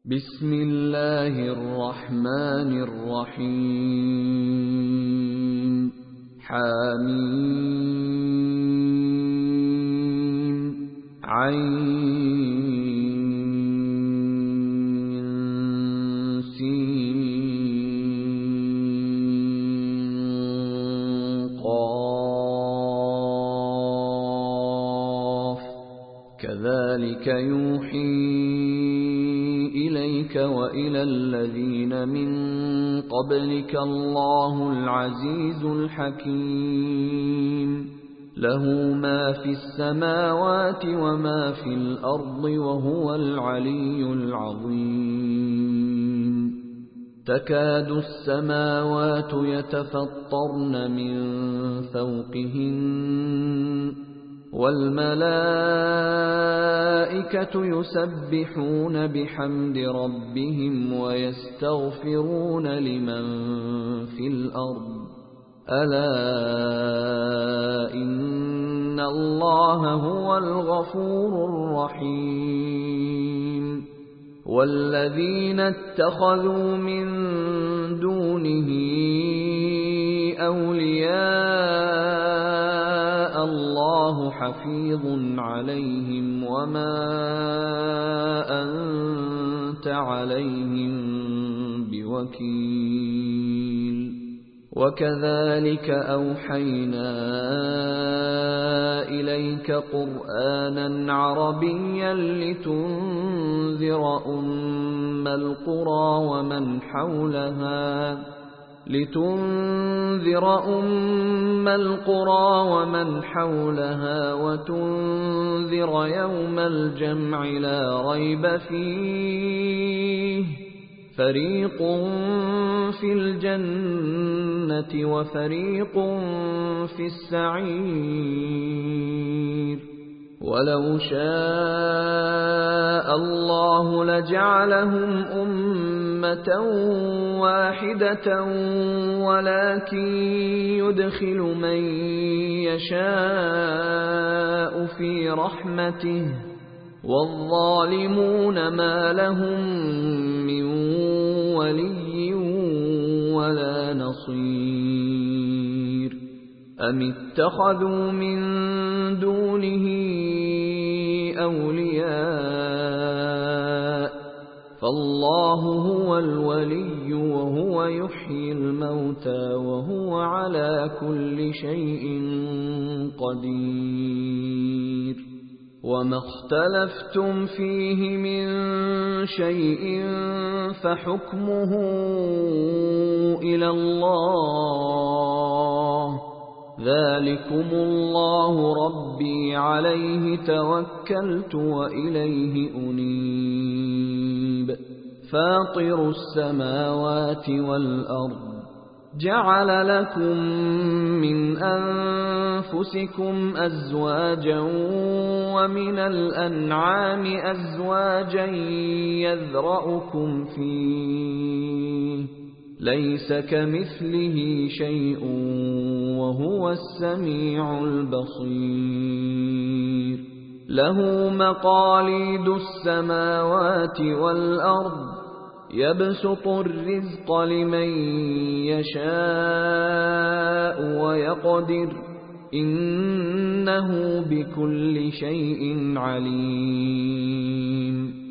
بسم الله الرحمن الرحيم حميم عين سين قاف كذلك يوحي إليك وإلى الذين من قبلك الله العزيز الحكيم له ما في السماوات وما في الأرض وهو العلي العظيم تكاد السماوات يتفطرن من فوقهن والملائكة يسبحون بحمد ربهم ويستغفرون لمن في الأرض ألا إن الله هو الغفور الرحيم والذين اتخذوا من دونه أولياء الله حفيظ عليهم وما أنت عليهم بوكيل وكذلك أوحينا إليك قرآنا عربيا لتنذر أم القرى ومن حولها وتنذر يوم الجمع لا ريب فيه فريق في الجنة وفريق في السعير ولو شاء الله لجعلهم أمة واحدة ولكن يدخل من يشاء في رحمته والظالمون ما لهم من ولي ولا نصير أم اتخذوا من دونه أولياء فالله هو الولي وهو يحيي الموتى وهو على كل شيء قدير وما اختلفتم فيه من شيء فحكمه إلى الله ذلكم الله ربي عليه توكلت وإليه أنيب فاطر السماوات والأرض جعل لكم من أنفسكم أزواجا ومن الأنعام أزواجا يذرأكم فيه ليس كمثله شيء وهو السميع البصير له مقاليد السماوات والأرض يبسط الرزق لمن يشاء ويقدر إنه بكل شيء عليم